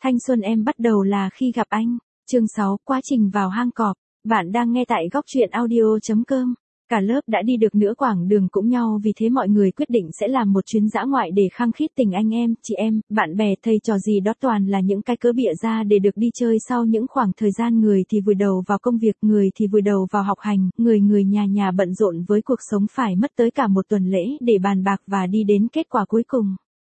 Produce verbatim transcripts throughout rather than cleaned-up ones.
Thanh xuân em bắt đầu là khi gặp anh. Chương sáu, quá trình vào hang cọp. Bạn đang nghe tại góc truyện audio chấm com. Cả lớp đã đi được nửa quãng đường cũng nhau, vì thế mọi người quyết định sẽ làm một chuyến dã ngoại để khăng khít tình anh em, chị em, bạn bè, thầy trò gì đó, toàn là những cái cớ bịa ra để được đi chơi. Sau những khoảng thời gian người thì vùi đầu vào công việc, người thì vùi đầu vào học hành, người người nhà nhà bận rộn với cuộc sống, phải mất tới cả một tuần lễ để bàn bạc và đi đến kết quả cuối cùng.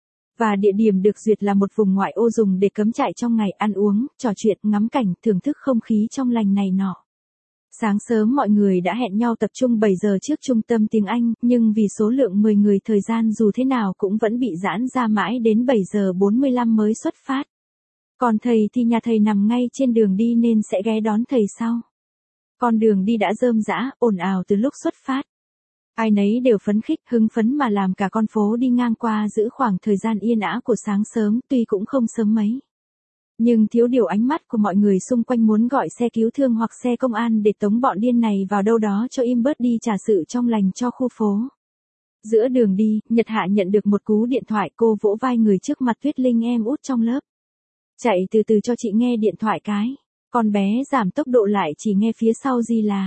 Và địa điểm được duyệt là một vùng ngoại ô dùng để cắm trại trong ngày, ăn uống, trò chuyện, ngắm cảnh, thưởng thức không khí trong lành này nọ. Sáng sớm mọi người đã hẹn nhau tập trung bảy giờ trước trung tâm tiếng Anh, nhưng vì số lượng mười người, thời gian dù thế nào cũng vẫn bị giãn ra mãi đến bảy giờ bốn mươi lăm mới xuất phát. Còn thầy thì nhà thầy nằm ngay trên đường đi nên sẽ ghé đón thầy sau. Con đường đi đã rơm rã, ồn ào từ lúc xuất phát. Ai nấy đều phấn khích, hưng phấn mà làm cả con phố đi ngang qua giữ khoảng thời gian yên ả của sáng sớm, tuy cũng không sớm mấy. Nhưng thiếu điều ánh mắt của mọi người xung quanh muốn gọi xe cứu thương hoặc xe công an để tống bọn điên này vào đâu đó cho im bớt đi trả sự trong lành cho khu phố. Giữa đường đi, Nhật Hạ nhận được một cú điện thoại, cô vỗ vai người trước mặt, Tuyết Linh em út trong lớp. Chạy từ từ cho chị nghe điện thoại cái. Con bé giảm tốc độ lại, chỉ nghe phía sau gì là.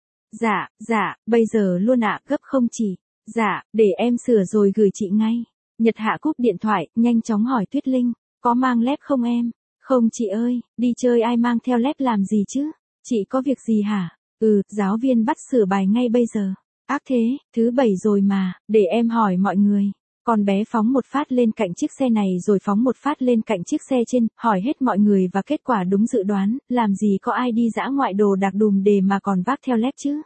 Dạ, dạ, bây giờ luôn ạ, gấp không chị. Dạ, để em sửa rồi gửi chị ngay. Nhật Hạ cúp điện thoại, nhanh chóng hỏi Tuyết Linh, có mang lép không em? Không chị ơi, đi chơi ai mang theo lép làm gì chứ? Chị có việc gì hả? Ừ, giáo viên bắt sửa bài ngay bây giờ. Ác thế, thứ bảy rồi mà, để em hỏi mọi người. Con bé phóng một phát lên cạnh chiếc xe này rồi phóng một phát lên cạnh chiếc xe trên, hỏi hết mọi người và kết quả đúng dự đoán, làm gì có ai đi dã ngoại đồ đạc đùm đề mà còn vác theo lép chứ.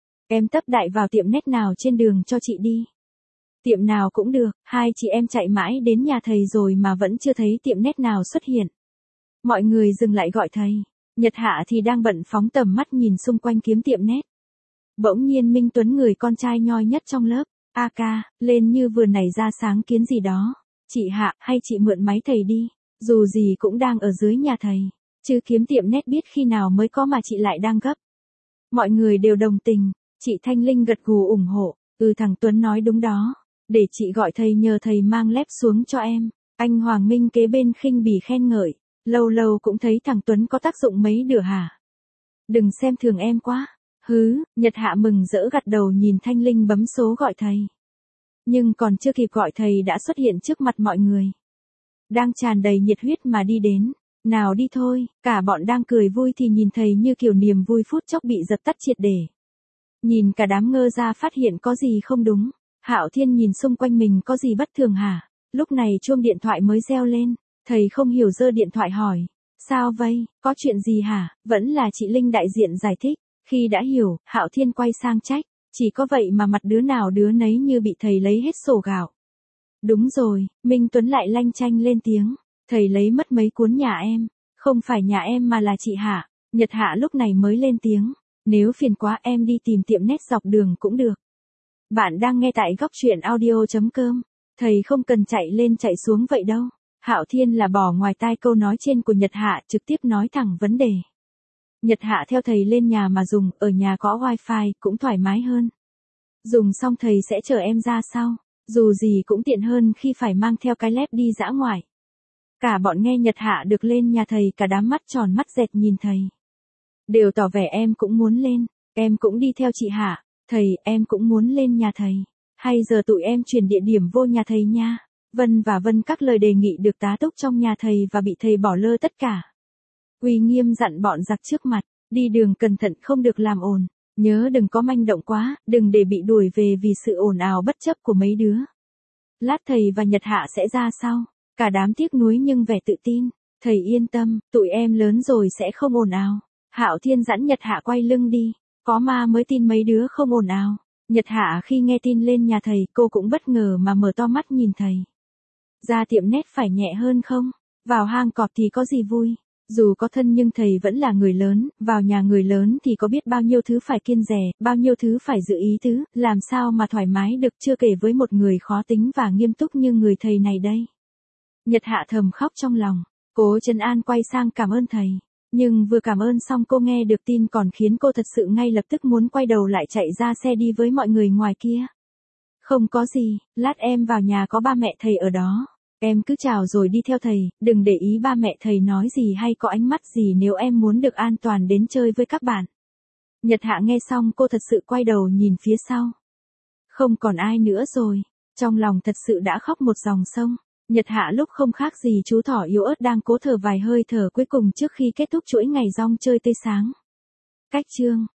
Em tấp đại vào tiệm nét nào trên đường cho chị đi. Tiệm nào cũng được, hai chị em chạy mãi đến nhà thầy rồi mà vẫn chưa thấy tiệm nét nào xuất hiện. Mọi người dừng lại gọi thầy. Nhật Hạ thì đang bận phóng tầm mắt nhìn xung quanh kiếm tiệm nét. Bỗng nhiên Minh Tuấn, người con trai nhoi nhất trong lớp, a ca, lên như vừa nảy ra sáng kiến gì đó. Chị Hạ, hay chị mượn máy thầy đi, dù gì cũng đang ở dưới nhà thầy, chứ kiếm tiệm nét biết khi nào mới có mà chị lại đang gấp. Mọi người đều đồng tình, chị Thanh Linh gật gù ủng hộ, ừ thằng Tuấn nói đúng đó, để chị gọi thầy nhờ thầy mang lép xuống cho em. Anh Hoàng Minh kế bên khinh bỉ khen ngợi, lâu lâu cũng thấy thằng Tuấn có tác dụng mấy đửa hả? Đừng xem thường em quá. Hứ, Nhật Hạ mừng rỡ gật đầu nhìn Thanh Linh bấm số gọi thầy. Nhưng còn chưa kịp gọi thầy đã xuất hiện trước mặt mọi người. Đang tràn đầy nhiệt huyết mà đi đến. Nào đi thôi, cả bọn đang cười vui thì nhìn thầy như kiểu niềm vui phút chốc bị dập tắt triệt để. Nhìn cả đám ngơ ra phát hiện có gì không đúng. Hạo Thiên nhìn xung quanh mình có gì bất thường hả? Lúc này chuông điện thoại mới reo lên. Thầy không hiểu giơ điện thoại hỏi. Sao vậy, có chuyện gì hả? Vẫn là chị Linh đại diện giải thích. Khi đã hiểu, Hạo Thiên quay sang trách. Chỉ có vậy mà mặt đứa nào đứa nấy như bị thầy lấy hết sổ gạo. Đúng rồi, Minh Tuấn lại lanh chanh lên tiếng. Thầy lấy mất mấy cuốn nhà em. Không phải nhà em mà là chị Hạ. Nhật Hạ lúc này mới lên tiếng. Nếu phiền quá em đi tìm tiệm nét dọc đường cũng được. Bạn đang nghe tại góc truyện audio chấm com. Thầy không cần chạy lên chạy xuống vậy đâu. Hạo Thiên là bỏ ngoài tai câu nói trên của Nhật Hạ, trực tiếp nói thẳng vấn đề. Nhật Hạ theo thầy lên nhà mà dùng, ở nhà có wifi, cũng thoải mái hơn. Dùng xong thầy sẽ chở em ra sau, dù gì cũng tiện hơn khi phải mang theo cái lép đi dã ngoại. Cả bọn nghe Nhật Hạ được lên nhà thầy, cả đám mắt tròn mắt dẹt nhìn thầy. Đều tỏ vẻ em cũng muốn lên, em cũng đi theo chị Hạ, thầy, em cũng muốn lên nhà thầy. Hay giờ tụi em chuyển địa điểm vô nhà thầy nha. Vân và Vân các lời đề nghị được tá túc trong nhà thầy và bị thầy bỏ lơ tất cả. Uy nghiêm dặn bọn giặc trước mặt, đi đường cẩn thận không được làm ồn, nhớ đừng có manh động quá, đừng để bị đuổi về vì sự ồn ào bất chấp của mấy đứa. Lát thầy và Nhật Hạ sẽ ra sau, cả đám tiếc nuối nhưng vẻ tự tin, thầy yên tâm, tụi em lớn rồi sẽ không ồn ào. Hạo Thiên dẫn Nhật Hạ quay lưng đi, có ma mới tin mấy đứa không ồn ào. Nhật Hạ khi nghe tin lên nhà thầy, cô cũng bất ngờ mà mở to mắt nhìn thầy. Ra tiệm nét phải nhẹ hơn không? Vào hang cọp thì có gì vui? Dù có thân nhưng thầy vẫn là người lớn, vào nhà người lớn thì có biết bao nhiêu thứ phải kiêng dè, bao nhiêu thứ phải giữ ý tứ, làm sao mà thoải mái được, chưa kể với một người khó tính và nghiêm túc như người thầy này đây. Nhật Hạ thầm khóc trong lòng, cố trấn an quay sang cảm ơn thầy. Nhưng vừa cảm ơn xong cô nghe được tin còn khiến cô thật sự ngay lập tức muốn quay đầu lại chạy ra xe đi với mọi người ngoài kia. Không có gì, lát em vào nhà có ba mẹ thầy ở đó. Em cứ chào rồi đi theo thầy, đừng để ý ba mẹ thầy nói gì hay có ánh mắt gì nếu em muốn được an toàn đến chơi với các bạn. Nhật Hạ nghe xong cô thật sự quay đầu nhìn phía sau. Không còn ai nữa rồi, trong lòng thật sự đã khóc một dòng sông. Nhật Hạ lúc không khác gì chú thỏ yếu ớt đang cố thở vài hơi thở cuối cùng trước khi kết thúc chuỗi ngày rong chơi tươi sáng. Cách chương